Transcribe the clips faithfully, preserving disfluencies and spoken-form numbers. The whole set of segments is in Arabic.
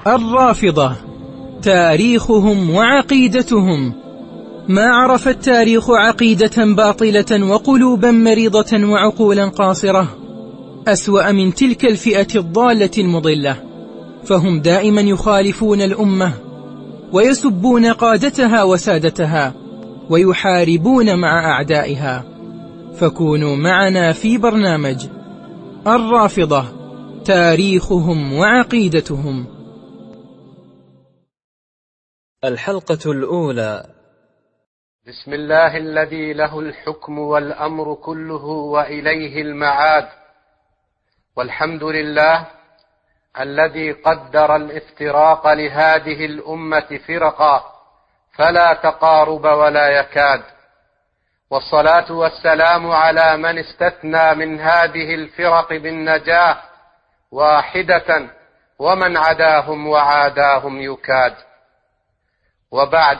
الرافضة تاريخهم وعقيدتهم. ما عرف التاريخ عقيدة باطلة وقلوبا مريضة وعقولا قاصرة أسوأ من تلك الفئة الضالة المضلة، فهم دائما يخالفون الأمة ويسبون قادتها وسادتها ويحاربون مع أعدائها. فكونوا معنا في برنامج الرافضة تاريخهم وعقيدتهم. الحلقة الأولى. بسم الله الذي له الحكم والأمر كله وإليه المعاد، والحمد لله الذي قدر الافتراق لهذه الأمة فرقا فلا تقارب ولا يكاد، والصلاة والسلام على من استثنى من هذه الفرق بالنجاة واحدة ومن عداهم وعاداهم يكاد. وبعد،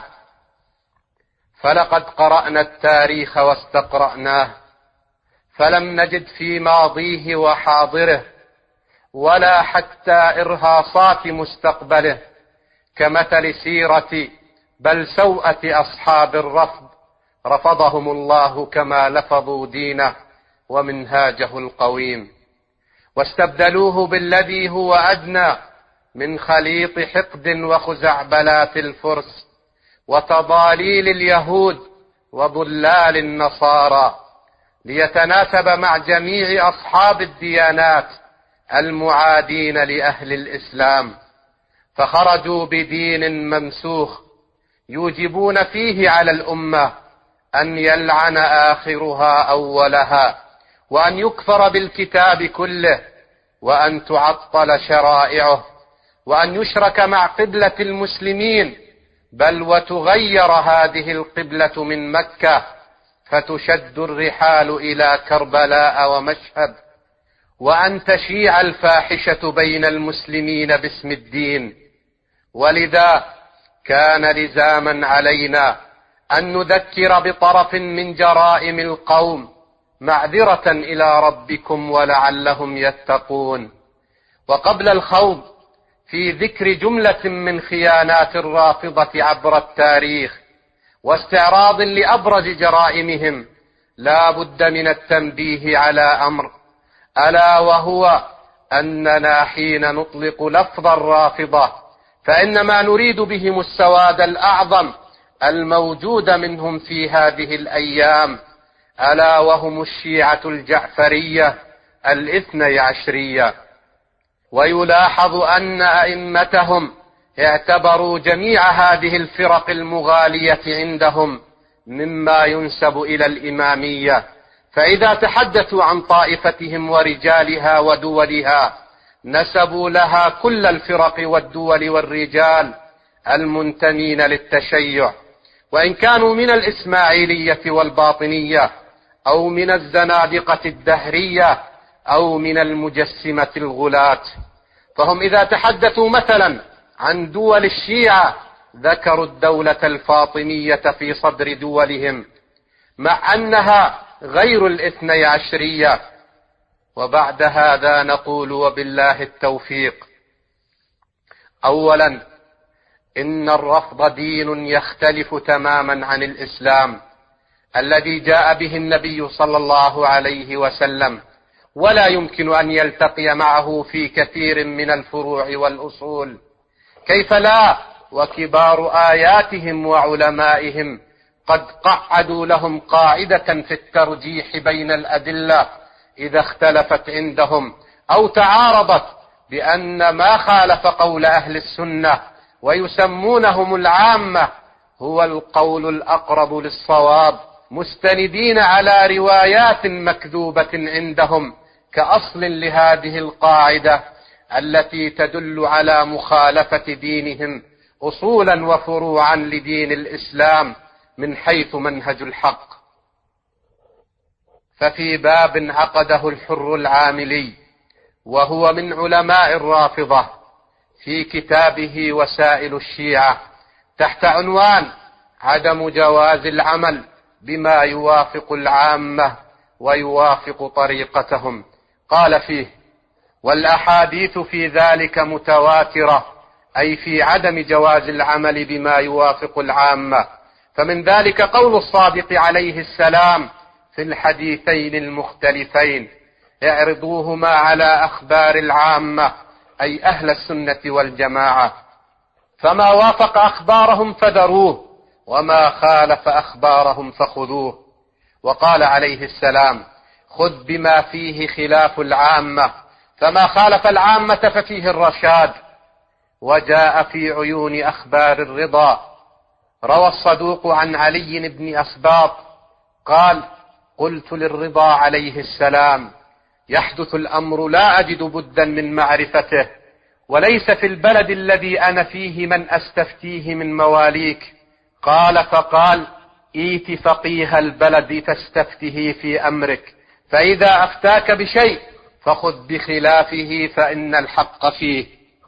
فلقد قرأنا التاريخ واستقرأناه فلم نجد في ماضيه وحاضره ولا حتى إرهاصات مستقبله كمثل سيرة بل سوءة أصحاب الرفض، رفضهم الله كما لفظوا دينه ومنهاجه القويم، واستبدلوه بالذي هو أدنى من خليط حقد وخزعبلات الفرس وتضاليل اليهود وضلال النصارى، ليتناسب مع جميع أصحاب الديانات المعادين لأهل الإسلام، فخرجوا بدين ممسوخ يوجبون فيه على الأمة أن يلعن آخرها أولها، وأن يكفر بالكتاب كله، وأن تعطل شرائعه، وأن يشرك مع قبلة المسلمين، بل وتغير هذه القبلة من مكة فتشد الرحال إلى كربلاء ومشهد، وأن تشيع الفاحشة بين المسلمين باسم الدين. ولذا كان لزاما علينا أن نذكر بطرف من جرائم القوم معذرة إلى ربكم ولعلهم يتقون. وقبل الخوض في ذكر جملة من خيانات الرافضة عبر التاريخ واستعراض لأبرز جرائمهم، لا بد من التنبيه على أمر، ألا وهو أننا حين نطلق لفظ الرافضة فإنما نريد بهم السواد الأعظم الموجود منهم في هذه الأيام، ألا وهم الشيعة الجعفرية الاثني عشرية. ويلاحظ أن أئمتهم اعتبروا جميع هذه الفرق المغالية عندهم مما ينسب إلى الإمامية، فإذا تحدثوا عن طائفتهم ورجالها ودولها نسبوا لها كل الفرق والدول والرجال المنتمين للتشيع، وإن كانوا من الإسماعيلية والباطنية أو من الزنادقة الدهرية أو من المجسمة الغلاة. فهم إذا تحدثوا مثلا عن دول الشيعة ذكروا الدولة الفاطمية في صدر دولهم، مع أنها غير الاثني عشرية. وبعد هذا نقول وبالله التوفيق: أولا، إن الرفض دين يختلف تماما عن الإسلام الذي جاء به النبي صلى الله عليه وسلم، ولا يمكن أن يلتقي معه في كثير من الفروع والأصول، كيف لا وكبار آياتهم وعلمائهم قد قعدوا لهم قاعدة في الترجيح بين الأدلة إذا اختلفت عندهم أو تعارضت، بأن ما خالف قول أهل السنة ويسمونهم العامة هو القول الأقرب للصواب، مستندين على روايات مكذوبة عندهم كأصل لهذه القاعدة التي تدل على مخالفة دينهم أصولا وفروعا لدين الإسلام من حيث منهج الحق. ففي باب عقده الحر العاملي وهو من علماء الرافضة في كتابه وسائل الشيعة تحت عنوان عدم جواز العمل بما يوافق العامة ويوافق طريقتهم، قال فيه: والأحاديث في ذلك متواترة أي في عدم جواز العمل بما يوافق العامة. فمن ذلك قول الصادق عليه السلام في الحديثين المختلفين: اعرضوهما على أخبار العامة، أي أهل السنة والجماعة، فما وافق أخبارهم فذروه، وما خالف أخبارهم فخذوه. وقال عليه السلام: خذ بما فيه خلاف العامة، فما خالف العامة ففيه الرشاد. وجاء في عيون أخبار الرضا، روى الصدوق عن علي بن أسباط قال: قلت للرضا عليه السلام: يحدث الأمر لا أجد بدا من معرفته، وليس في البلد الذي أنا فيه من أستفتيه من مواليك. قال فقال: إيت فقيه البلد تستفتيه في أمرك، فإذا أفتاك بشيء فخذ بخلافه فإن الحق فيه.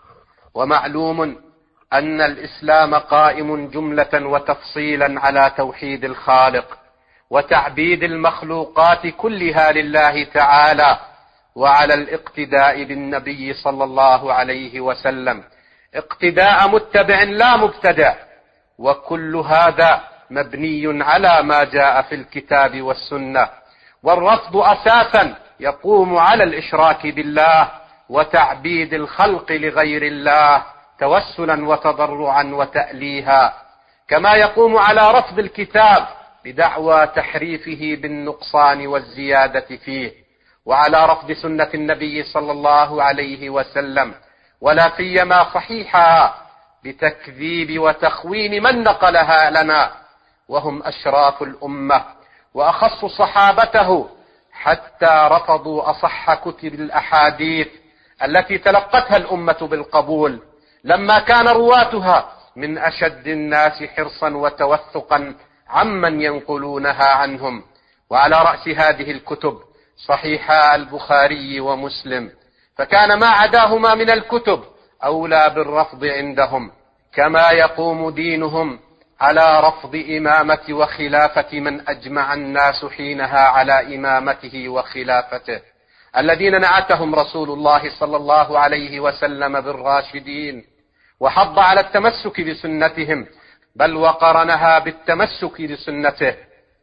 ومعلوم أن الإسلام قائم جملة وتفصيلا على توحيد الخالق وتعبيد المخلوقات كلها لله تعالى، وعلى الاقتداء بالنبي صلى الله عليه وسلم اقتداء متبع لا مبتدع، وكل هذا مبني على ما جاء في الكتاب والسنة. والرفض أساسا يقوم على الإشراك بالله وتعبيد الخلق لغير الله توسلا وتضرعا وتأليها، كما يقوم على رفض الكتاب بدعوى تحريفه بالنقصان والزيادة فيه، وعلى رفض سنة النبي صلى الله عليه وسلم ولا سيما صحيحها بتكذيب وتخوين من نقلها لنا، وهم أشراف الأمة وأخص صحابته، حتى رفضوا أصح كتب الأحاديث التي تلقتها الأمة بالقبول، لما كان رواتها من أشد الناس حرصا وتوثقا عمن ينقلونها عنهم. وعلى رأس هذه الكتب صحيحا البخاري ومسلم، فكان ما عداهما من الكتب أولى بالرفض عندهم، كما يقوم دينهم على رفض إمامة وخلافة من أجمع الناس حينها على إمامته وخلافته، الذين نعتهم رسول الله صلى الله عليه وسلم بالراشدين، وحض على التمسك بسنتهم، بل وقرنها بالتمسك بسنته.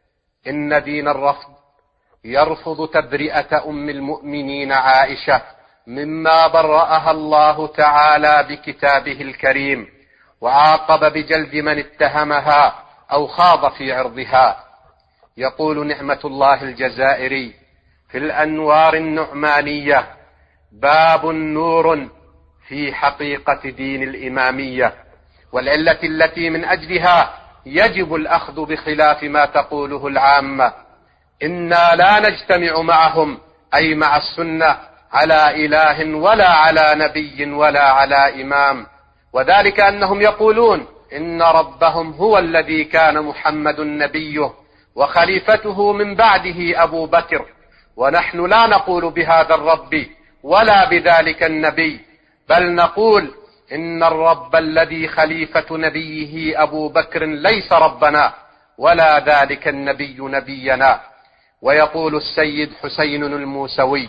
إن دين الرفض يرفض تبرئة أم المؤمنين عائشة مما برأها الله تعالى بكتابه الكريم، وعاقب بجلد من اتهمها أو خاض في عرضها. يقول نعمة الله الجزائري في الأنوار النعمانية: باب نور في حقيقة دين الإمامية، والعلة التي من أجلها يجب الأخذ بخلاف ما تقوله العامة. إنا لا نجتمع معهم، أي مع السنة، على إله ولا على نبي ولا على إمام، وذلك أنهم يقولون إن ربهم هو الذي كان محمد نبيه وخليفته من بعده أبو بكر، ونحن لا نقول بهذا الرب ولا بذلك النبي، بل نقول إن الرب الذي خليفة نبيه أبو بكر ليس ربنا، ولا ذلك النبي نبينا. ويقول السيد حسين الموسوي،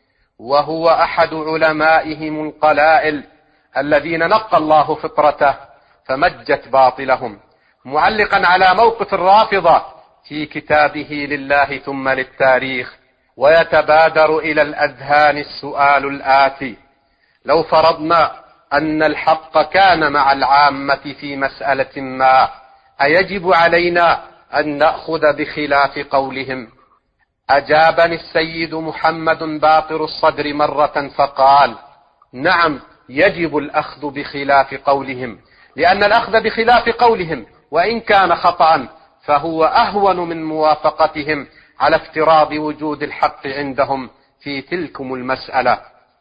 وهو أحد علمائهم القلائل الذين نقى الله فطرته فمجت باطلهم، معلقا على موقف الرافضة في كتابه لله ثم للتاريخ: ويتبادر إلى الأذهان السؤال الآتي: لو فرضنا أن الحق كان مع العامة في مسألة ما، أيجب علينا أن نأخذ بخلاف قولهم؟ أجابني السيد محمد باقر الصدر مرة فقال: نعم، يجب الأخذ بخلاف قولهم، لأن الأخذ بخلاف قولهم وإن كان خطأ فهو أهون من موافقتهم على افتراض وجود الحق عندهم في تلكم المسألة.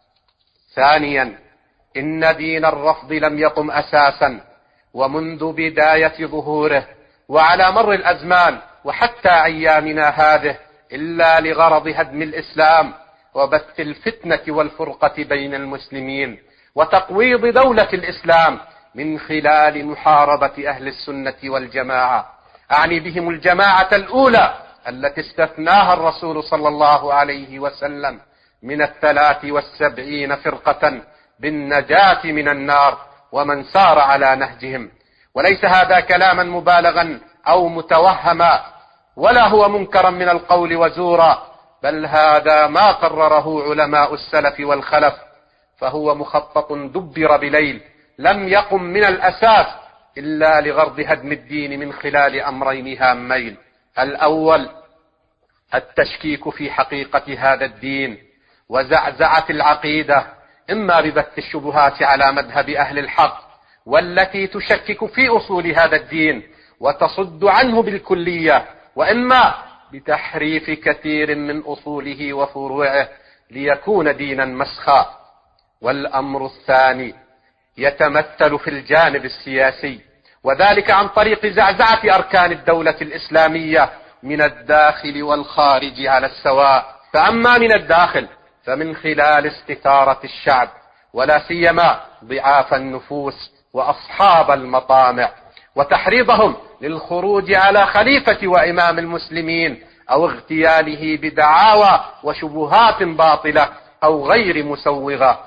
ثانيا، إن دين الرفض لم يقم أساسا، ومنذ بداية ظهوره وعلى مر الأزمان وحتى أيامنا هذه، إلا لغرض هدم الإسلام وبث الفتنة والفرقة بين المسلمين وتقويض دولة الإسلام من خلال محاربة أهل السنة والجماعة، أعني بهم الجماعة الأولى التي استثناها الرسول صلى الله عليه وسلم من الثلاث والسبعين فرقة بالنجاة من النار ومن سار على نهجهم. وليس هذا كلاما مبالغا أو متوهما، ولا هو منكرا من القول وزورا، بل هذا ما قرره علماء السلف والخلف، فهو مخطط دبر بليل لم يقم من الأساس إلا لغرض هدم الدين من خلال أمرين هامين: الأول التشكيك في حقيقة هذا الدين وزعزعة العقيدة، إما ببث الشبهات على مذهب أهل الحق والتي تشكك في أصول هذا الدين وتصد عنه بالكلية، وإما بتحريف كثير من أصوله وفروعه ليكون دينا مسخا. والأمر الثاني يتمثل في الجانب السياسي، وذلك عن طريق زعزعة أركان الدولة الإسلامية من الداخل والخارج على السواء. فأما من الداخل فمن خلال استثارة الشعب، ولا سيما ضعاف النفوس وأصحاب المطامع، وتحريضهم للخروج على خليفة وإمام المسلمين أو اغتياله بدعاوى وشبهات باطلة أو غير مسوغة.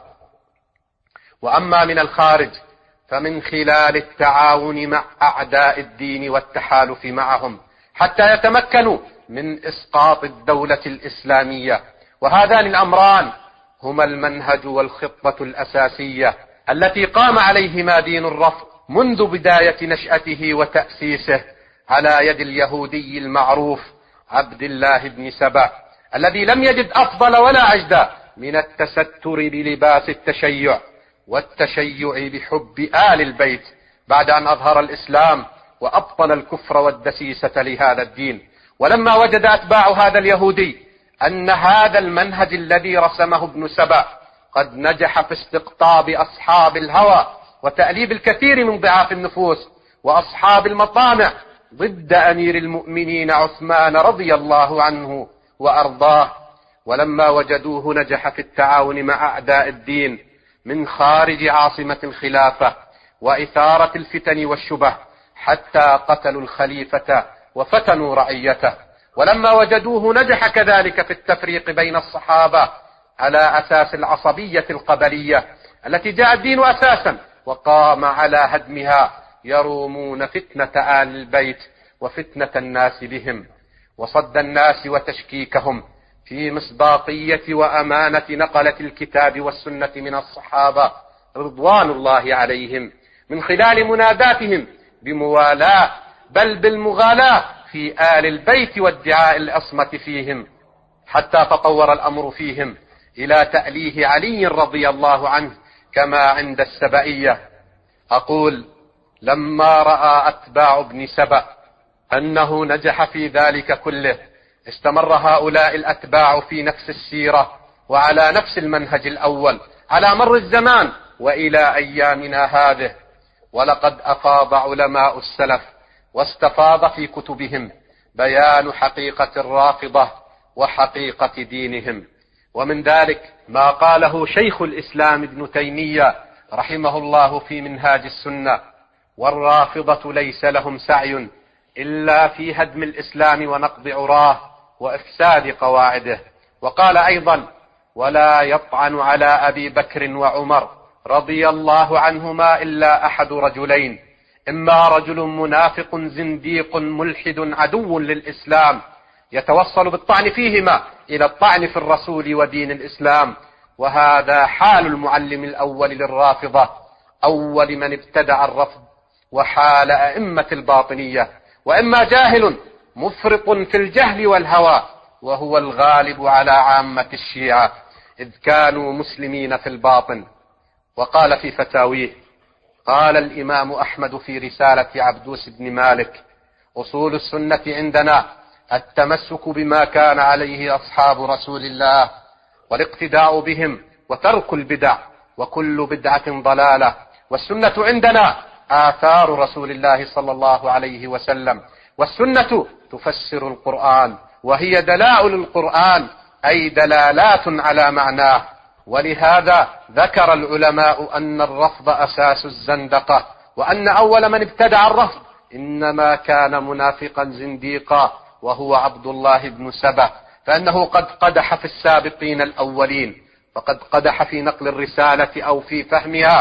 وأما من الخارج فمن خلال التعاون مع أعداء الدين والتحالف معهم حتى يتمكنوا من إسقاط الدولة الإسلامية. وهذان الأمران هما المنهج والخطة الأساسية التي قام عليهما دين الرفض منذ بداية نشأته وتأسيسه على يد اليهودي المعروف عبد الله بن سبأ، الذي لم يجد أفضل ولا أجدى من التستر بلباس التشيع والتشيع بحب آل البيت، بعد أن أظهر الإسلام وأبطل الكفر والدسيسة لهذا الدين. ولما وجد أتباع هذا اليهودي أن هذا المنهج الذي رسمه ابن سبأ قد نجح في استقطاب أصحاب الهوى وتأليب الكثير من ضعاف النفوس وأصحاب المطامع ضد أمير المؤمنين عثمان رضي الله عنه وأرضاه، ولما وجدوه نجح في التعاون مع أعداء الدين من خارج عاصمة الخلافة وإثارة الفتن والشبه حتى قتلوا الخليفة وفتنوا رعيته، ولما وجدوه نجح كذلك في التفريق بين الصحابة على أساس العصبية القبلية التي جاء الدين أساسا وقام على هدمها، يرومون فتنة آل البيت وفتنة الناس بهم وصد الناس وتشكيكهم في مصداقية وأمانة نقلة الكتاب والسنة من الصحابة رضوان الله عليهم، من خلال مناداتهم بموالاة بل بالمغالاة في آل البيت وادعاء العصمة فيهم، حتى تطور الأمر فيهم إلى تأليه علي رضي الله عنه كما عند السبئية. أقول: لما رأى أتباع ابن سبأ أنه نجح في ذلك كله استمر هؤلاء الأتباع في نفس السيرة وعلى نفس المنهج الأول على مر الزمان وإلى أيامنا هذه. ولقد أفاض علماء السلف واستفاض في كتبهم بيان حقيقة الرافضة وحقيقة دينهم، ومن ذلك ما قاله شيخ الإسلام ابن تيمية رحمه الله في منهاج السنة: والرافضة ليس لهم سعي إلا في هدم الإسلام ونقض عراه وإفساد قواعده. وقال أيضا: ولا يطعن على أبي بكر وعمر رضي الله عنهما إلا أحد رجلين، إما رجل منافق زنديق ملحد عدو للإسلام يتوصل بالطعن فيهما إلى الطعن في الرسول ودين الإسلام، وهذا حال المعلم الأول للرافضة أول من ابتدع الرفض وحال أئمة الباطنية، وإما جاهل مفرط في الجهل والهوى، وهو الغالب على عامة الشيعة إذ كانوا مسلمين في الباطن. وقال في فتاويه: قال الإمام أحمد في رسالة عبدوس بن مالك: أصول السنة عندنا التمسك بما كان عليه أصحاب رسول الله والاقتداء بهم وترك البدع، وكل بدعة ضلالة، والسنة عندنا آثار رسول الله صلى الله عليه وسلم، والسنة تفسر القرآن وهي دلائل القرآن أي دلالات على معناه. ولهذا ذكر العلماء أن الرفض أساس الزندقة، وأن أول من ابتدع الرفض إنما كان منافقا زنديقا وهو عبد الله بن سبأ، فأنه قد قدح في السابقين الأولين، فقد قدح في نقل الرسالة أو في فهمها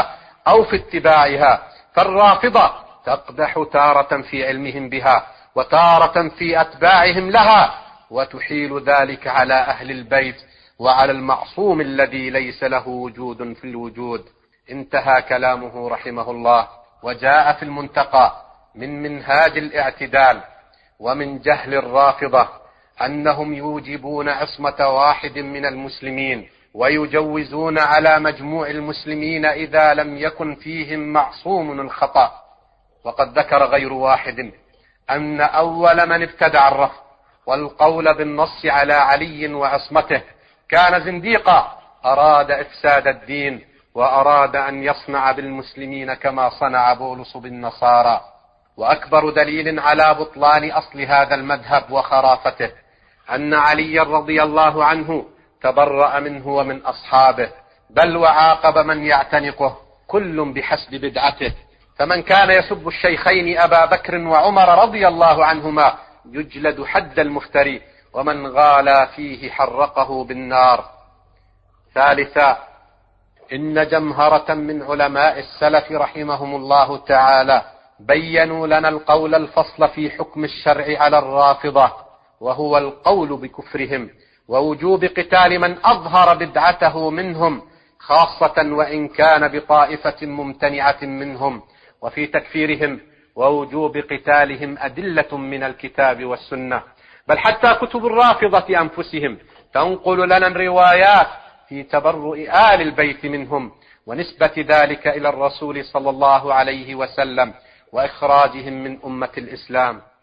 أو في اتباعها. فالرافضة تقدح تارة في علمهم بها وتارة في أتباعهم لها، وتحيل ذلك على أهل البيت وعلى المعصوم الذي ليس له وجود في الوجود. انتهى كلامه رحمه الله. وجاء في المنتقى من منهاج الاعتدال ومن جهل الرافضة أنهم يوجبون عصمة واحد من المسلمين ويجوزون على مجموع المسلمين إذا لم يكن فيهم معصوم الخطأ. وقد ذكر غير واحد أن أول من ابتدع الرفض والقول بالنص على علي وعصمته كان زنديقا أراد إفساد الدين وأراد أن يصنع بالمسلمين كما صنع بولس بالنصارى. وأكبر دليل على بطلان أصل هذا المذهب وخرافته أن علي رضي الله عنه تبرأ منه ومن أصحابه، بل وعاقب من يعتنقه كل بحسب بدعته. فمن كان يسب الشيخين أبا بكر وعمر رضي الله عنهما يجلد حد المفتري، ومن غالى فيه حرقه بالنار. ثالثا، إن جمهرة من علماء السلف رحمهم الله تعالى بيّنوا لنا القول الفصل في حكم الشرع على الرافضة، وهو القول بكفرهم ووجوب قتال من أظهر بدعته منهم، خاصة وإن كان بطائفة ممتنعة منهم، وفي تكفيرهم ووجوب قتالهم أدلة من الكتاب والسنة، بل حتى كتب الرافضة أنفسهم تنقل لنا الروايات في تبرؤ آل البيت منهم ونسبة ذلك إلى الرسول صلى الله عليه وسلم وإخراجهم من أمة الإسلام.